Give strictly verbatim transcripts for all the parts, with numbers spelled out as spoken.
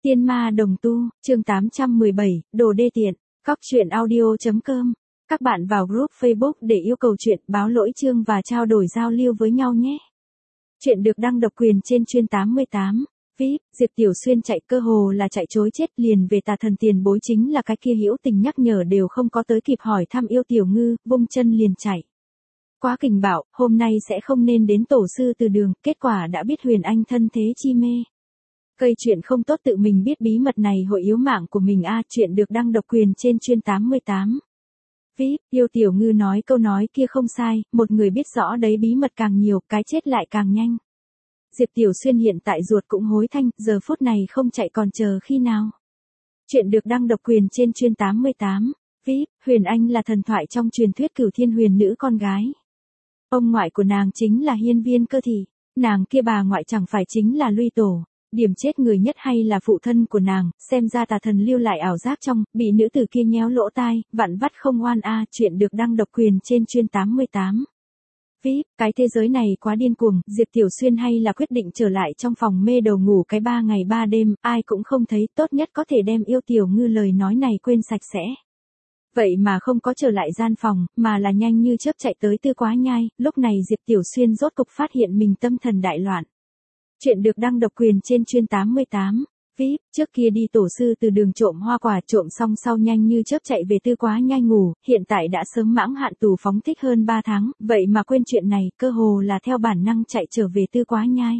Tiên ma đồng tu, chương tám trăm mười bảy, đồ đê tiện, cóc truyện audio.com. Các bạn vào group Facebook để yêu cầu chuyện, báo lỗi chương và trao đổi giao lưu với nhau nhé. Chuyện được đăng độc quyền trên chuyên tám mươi tám. vê i pê, Diệp Tiểu Xuyên chạy cơ hồ là chạy trối chết liền về tà thần tiền bối chính là cái kia hữu tình nhắc nhở đều không có tới kịp hỏi thăm yêu Tiểu Ngư, vung chân liền chạy. Quá kình bạo, hôm nay sẽ không nên đến tổ sư từ đường, kết quả đã biết Huyền Anh thân thế chi mê. Cây chuyện không tốt tự mình biết bí mật này hội yếu mạng của mình a, chuyện được đăng độc quyền trên chuyên tám mươi tám. vê i pê, yêu Tiểu Ngư nói câu nói kia không sai, một người biết rõ đấy bí mật càng nhiều, cái chết lại càng nhanh. Diệp Tiểu Xuyên hiện tại ruột cũng hối thanh, giờ phút này không chạy còn chờ khi nào. Chuyện được đăng độc quyền trên chuyên tám mươi tám. vê i pê, Huyền Anh là thần thoại trong truyền thuyết Cửu Thiên Huyền nữ con gái. Ông ngoại của nàng chính là Hiên Viên Cơ Thị, nàng kia bà ngoại chẳng phải chính là Luy Tổ. Điểm chết người nhất hay là phụ thân của nàng, xem ra tà thần lưu lại ảo giác trong, bị nữ tử kia nhéo lỗ tai, vặn vắt không oan a, chuyện được đăng độc quyền trên chuyên tám mươi tám. vê i pê, cái thế giới này quá điên cuồng, Diệp Tiểu Xuyên hay là quyết định trở lại trong phòng mê đầu ngủ cái ba ngày ba đêm, ai cũng không thấy, tốt nhất có thể đem yêu Tiểu Ngư lời nói này quên sạch sẽ. Vậy mà không có trở lại gian phòng, mà là nhanh như chớp chạy tới Tư Quá Nhai, lúc này Diệp Tiểu Xuyên rốt cục phát hiện mình tâm thần đại loạn. Chuyện được đăng độc quyền trên chuyên tám mươi tám. vê i pê, trước kia đi tổ sư từ đường trộm hoa quả trộm xong sau nhanh như chớp chạy về Tư Quá Nhai ngủ, hiện tại đã sớm mãng hạn tù phóng thích hơn ba tháng, vậy mà quên chuyện này, cơ hồ là theo bản năng chạy trở về Tư Quá Nhai.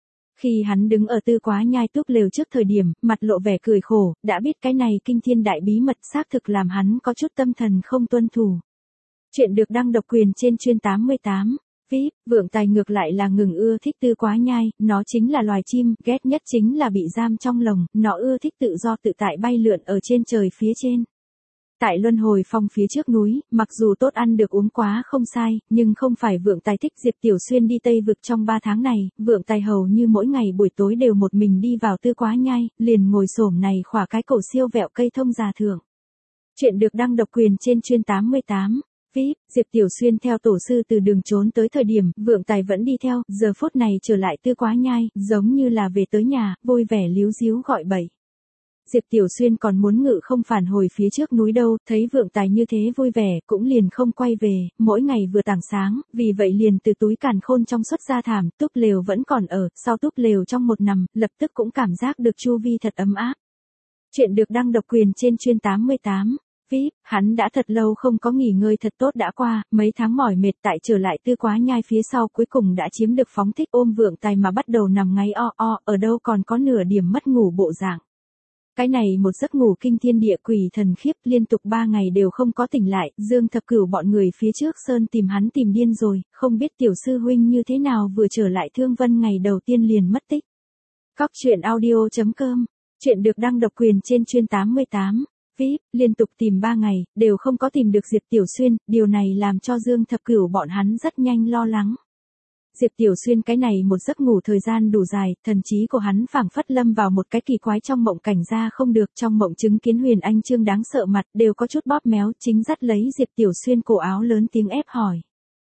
Khi hắn đứng ở Tư Quá Nhai túp lều trước thời điểm, mặt lộ vẻ cười khổ, đã biết cái này kinh thiên đại bí mật xác thực làm hắn có chút tâm thần không tuân thủ. Chuyện được đăng độc quyền trên chuyên tám mươi tám. vê i pê, Vượng Tài ngược lại là ngừng ưa thích Tư Quá Nhai, nó chính là loài chim, ghét nhất chính là bị giam trong lồng, nó ưa thích tự do tự tại bay lượn ở trên trời phía trên. Tại Luân Hồi Phong phía trước núi, mặc dù tốt ăn được uống quá không sai, nhưng không phải Vượng Tài thích. Diệp Tiểu Xuyên đi Tây Vực trong ba tháng này, Vượng Tài hầu như mỗi ngày buổi tối đều một mình đi vào Tư Quá Nhai, liền ngồi xổm này khỏa cái cổ siêu vẹo cây thông già thượng. Chuyện được đăng độc quyền trên chuyên tám mươi tám. vê i pê, Diệp Tiểu Xuyên theo tổ sư từ đường trốn tới thời điểm, Vượng Tài vẫn đi theo, giờ phút này trở lại Tư Quá Nhai, giống như là về tới nhà, vui vẻ líu díu gọi bậy. Diệp Tiểu Xuyên còn muốn ngự không phản hồi phía trước núi đâu, thấy Vượng Tài như thế vui vẻ, cũng liền không quay về, mỗi ngày vừa tảng sáng, vì vậy liền từ túi càn khôn trong xuất ra thảm, túp lều vẫn còn ở, sau túp lều trong một nằm, lập tức cũng cảm giác được chu vi thật ấm áp. Chuyện được đăng độc quyền trên chuyên tám mươi tám. vê i pê, hắn đã thật lâu không có nghỉ ngơi thật tốt đã qua, mấy tháng mỏi mệt tại trở lại Tư Quá Nhai phía sau cuối cùng đã chiếm được phóng thích ôm Vượng Tài mà bắt đầu nằm ngáy o o, ở đâu còn có nửa điểm mất ngủ bộ dạng. Cái này một giấc ngủ kinh thiên địa quỷ thần khiếp, liên tục ba ngày đều không có tỉnh lại, Dương Thập Cửu bọn người phía trước sơn tìm hắn tìm điên rồi, không biết tiểu sư huynh như thế nào vừa trở lại Thương Vân ngày đầu tiên liền mất tích. Cóc truyện audio.com. Chuyện được đăng độc quyền trên chuyên tám mươi tám. vê i pê, liên tục tìm ba ngày, đều không có tìm được Diệp Tiểu Xuyên, điều này làm cho Dương Thập Cửu bọn hắn rất nhanh lo lắng. Diệp Tiểu Xuyên cái này một giấc ngủ thời gian đủ dài, thần trí của hắn phảng phất lâm vào một cái kỳ quái trong mộng cảnh ra không được, trong mộng chứng kiến Huyền Anh Trương đáng sợ mặt đều có chút bóp méo, chính dắt lấy Diệp Tiểu Xuyên cổ áo lớn tiếng ép hỏi.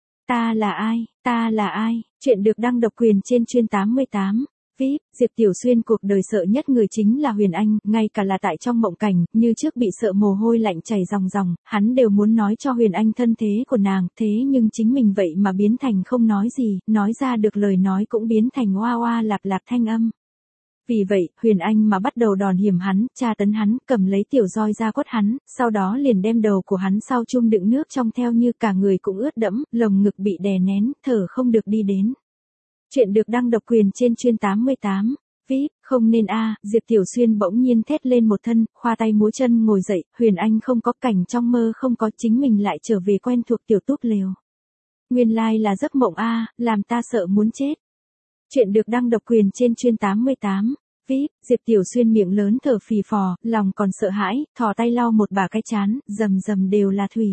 Ta là ai, ta là ai, chuyện được đăng độc quyền trên chuyên tám mươi tám. vê i pê, Diệp Tiểu Xuyên cuộc đời sợ nhất người chính là Huyền Anh, ngay cả là tại trong mộng cảnh, như trước bị sợ mồ hôi lạnh chảy ròng ròng, hắn đều muốn nói cho Huyền Anh thân thế của nàng, thế nhưng chính mình vậy mà biến thành không nói gì, nói ra được lời nói cũng biến thành oa oa lạp lạp thanh âm. Vì vậy, Huyền Anh mà bắt đầu đòn hiểm hắn, tra tấn hắn, cầm lấy tiểu roi ra quất hắn, sau đó liền đem đầu của hắn sau chum đựng nước trong theo như cả người cũng ướt đẫm, lồng ngực bị đè nén, thở không được đi đến. Chuyện được đăng độc quyền trên chuyên tám mươi tám. vê i pê, không nên a, Diệp Tiểu Xuyên bỗng nhiên thét lên một thân, khoa tay múa chân ngồi dậy, Huyền Anh không có, cảnh trong mơ không có, chính mình lại trở về quen thuộc tiểu túp lều. Nguyên lai là giấc mộng a, làm ta sợ muốn chết. Chuyện được đăng độc quyền trên chuyên tám mươi tám. vê i pê, Diệp Tiểu Xuyên miệng lớn thở phì phò, lòng còn sợ hãi, thò tay lau một bả cái trán, rầm rầm đều là thủy.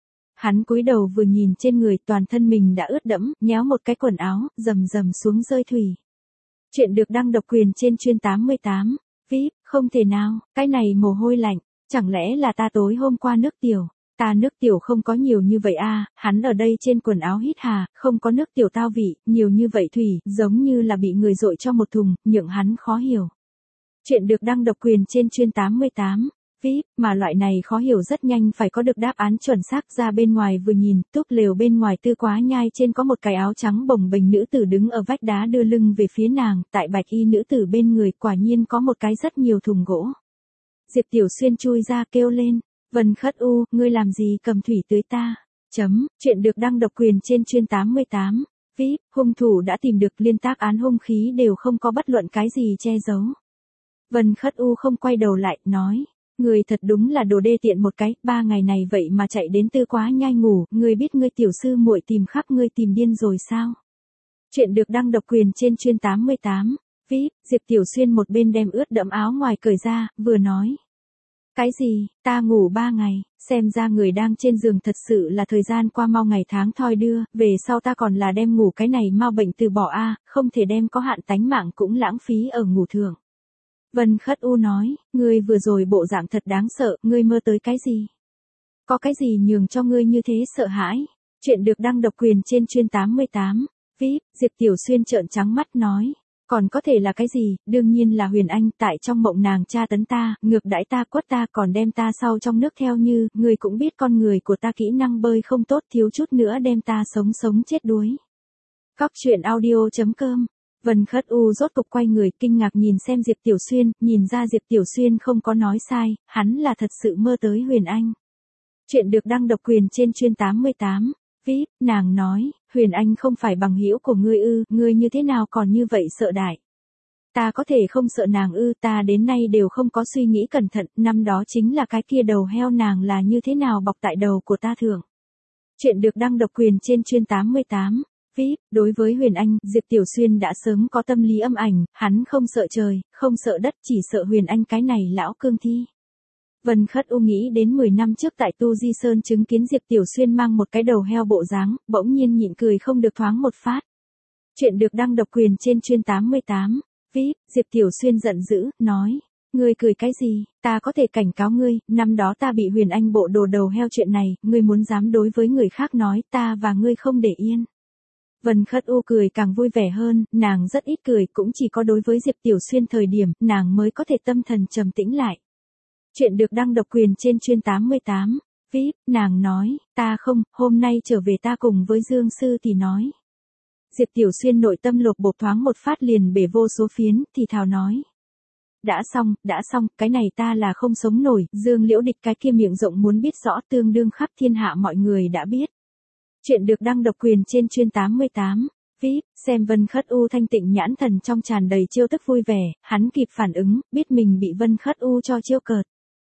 Hắn cúi đầu vừa nhìn trên người, toàn thân mình đã ướt đẫm, nhéo một cái quần áo, rầm rầm xuống rơi thủy. Chuyện được đăng độc quyền trên chuyên tám mươi tám. vê i pê, không thể nào, cái này mồ hôi lạnh, chẳng lẽ là ta tối hôm qua nước tiểu, ta nước tiểu không có nhiều như vậy a, hắn ở đây trên quần áo hít hà, không có nước tiểu tao vị, nhiều như vậy thủy, giống như là bị người dội cho một thùng, nhượng hắn khó hiểu. Chuyện được đăng độc quyền trên chuyên tám mươi tám. vê i pê, mà loại này khó hiểu rất nhanh phải có được đáp án chuẩn xác. Ra bên ngoài vừa nhìn, túp lều bên ngoài Tư Quá Nhai trên có một cái áo trắng bồng bềnh nữ tử đứng ở vách đá đưa lưng về phía nàng, tại bạch y nữ tử bên người quả nhiên có một cái rất nhiều thùng gỗ. Diệp Tiểu Xuyên chui ra kêu lên, Vân Khất U, ngươi làm gì cầm thủy tưới ta? Chấm, chuyện được đăng độc quyền trên chuyên tám mươi tám. vê i pê, hung thủ đã tìm được liên tác án hung khí đều không có bất luận cái gì che giấu. Vân Khất U không quay đầu lại, nói, người thật đúng là đồ đê tiện một cái, ba ngày này vậy mà chạy đến Tư Quá Nhai ngủ, ngươi biết ngươi tiểu sư muội tìm khắp ngươi tìm điên rồi sao? Chuyện được đăng độc quyền trên chuyên tám mươi tám. vê i pê, Diệp Tiểu Xuyên một bên đem ướt đẫm áo ngoài cởi ra, vừa nói. Cái gì, ta ngủ ba ngày, xem ra người đang trên giường thật sự là thời gian qua mau ngày tháng thoi đưa, về sau ta còn là đem ngủ cái này mau bệnh từ bỏ a, không thể đem có hạn tánh mạng cũng lãng phí ở ngủ thường. Vân Khất U nói, ngươi vừa rồi bộ dạng thật đáng sợ, ngươi mơ tới cái gì? Có cái gì nhường cho ngươi như thế sợ hãi? Chuyện được đăng độc quyền trên chuyên tám mươi tám. vê i pê, Diệp Tiểu Xuyên trợn trắng mắt nói. Còn có thể là cái gì, đương nhiên là Huyền Anh, tại trong mộng nàng tra tấn ta, ngược đãi ta quất ta còn đem ta sau trong nước theo như, người cũng biết con người của ta kỹ năng bơi không tốt thiếu chút nữa đem ta sống sống chết đuối. Cóc truyện audio chấm com. Vân Khất U rốt cục quay người kinh ngạc nhìn xem Diệp Tiểu Xuyên, nhìn ra Diệp Tiểu Xuyên không có nói sai, hắn là thật sự mơ tới Huyền Anh. Chuyện được đăng độc quyền trên chuyên tám mươi tám. vê i pê, nàng nói, Huyền Anh không phải bằng hữu của ngươi ư, ngươi như thế nào còn như vậy sợ đại. Ta có thể không sợ nàng ư, ta đến nay đều không có suy nghĩ cẩn thận, năm đó chính là cái kia đầu heo nàng là như thế nào bọc tại đầu của ta thường. Chuyện được đăng độc quyền trên chuyên tám mươi tám. vê i pê, đối với Huyền Anh, Diệp Tiểu Xuyên đã sớm có tâm lý âm ảnh, hắn không sợ trời, không sợ đất, chỉ sợ Huyền Anh cái này lão cương thi. Vân Khất U nghĩ đến mười năm trước tại Tu Di Sơn chứng kiến Diệp Tiểu Xuyên mang một cái đầu heo bộ dáng, bỗng nhiên nhịn cười không được thoáng một phát. Chuyện được đăng độc quyền trên chuyên tám mươi tám. vê i pê, Diệp Tiểu Xuyên giận dữ, nói, ngươi cười cái gì, ta có thể cảnh cáo ngươi, năm đó ta bị Huyền Anh bộ đồ đầu heo chuyện này, ngươi muốn dám đối với người khác nói, ta và ngươi không để yên. Vân Khất U cười càng vui vẻ hơn, nàng rất ít cười, cũng chỉ có đối với Diệp Tiểu Xuyên thời điểm, nàng mới có thể tâm thần trầm tĩnh lại. Chuyện được đăng độc quyền trên chuyên tám mươi tám. vê i pê, nàng nói, ta không, hôm nay trở về ta cùng với Dương Sư thì nói. Diệp Tiểu Xuyên nội tâm lột bột thoáng một phát liền bể vô số phiến, thì thào nói. Đã xong, đã xong, cái này ta là không sống nổi, Dương Liễu Địch cái kia miệng rộng muốn biết rõ tương đương khắp thiên hạ mọi người đã biết. Chuyện được đăng độc quyền trên chuyên tám mươi tám. vê i pê, xem Vân Khất U thanh tịnh nhãn thần trong tràn đầy chiêu tức vui vẻ, hắn kịp phản ứng, biết mình bị Vân Khất U cho chiêu cợt.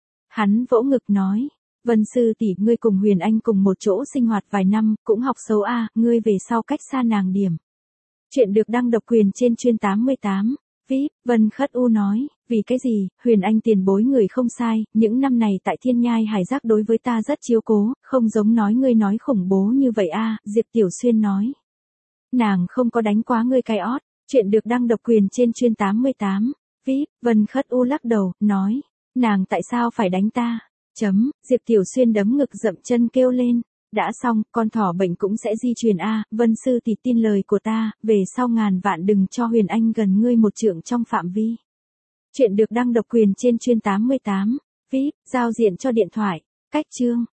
Hắn vỗ ngực nói, Vân sư tỷ, ngươi cùng Huyền Anh cùng một chỗ sinh hoạt vài năm, cũng học xấu a, ngươi về sau cách xa nàng điểm. Chuyện được đăng độc quyền trên chuyên tám mươi tám. vê i pê, Vân Khất U nói, vì cái gì, Huyền Anh tiền bối người không sai, những năm này tại Thiên Nhai Hải Giác đối với ta rất chiếu cố, không giống nói ngươi nói khủng bố như vậy a, Diệp Tiểu Xuyên nói. Nàng không có đánh quá ngươi cái ót. Chuyện được đăng độc quyền trên chuyên tám mươi tám. vê i pê, Vân Khất U lắc đầu, nói. Nàng tại sao phải đánh ta? Chấm, Diệp Tiểu Xuyên đấm ngực dậm chân kêu lên. Đã xong, con thỏ bệnh cũng sẽ di truyền a, Vân sư tỷ tin lời của ta, về sau ngàn vạn đừng cho Huyền Anh gần ngươi một trượng trong phạm vi. Chuyện được đăng độc quyền trên chuyên tám mươi tám. vê i pê, giao diện cho điện thoại. Cách chương.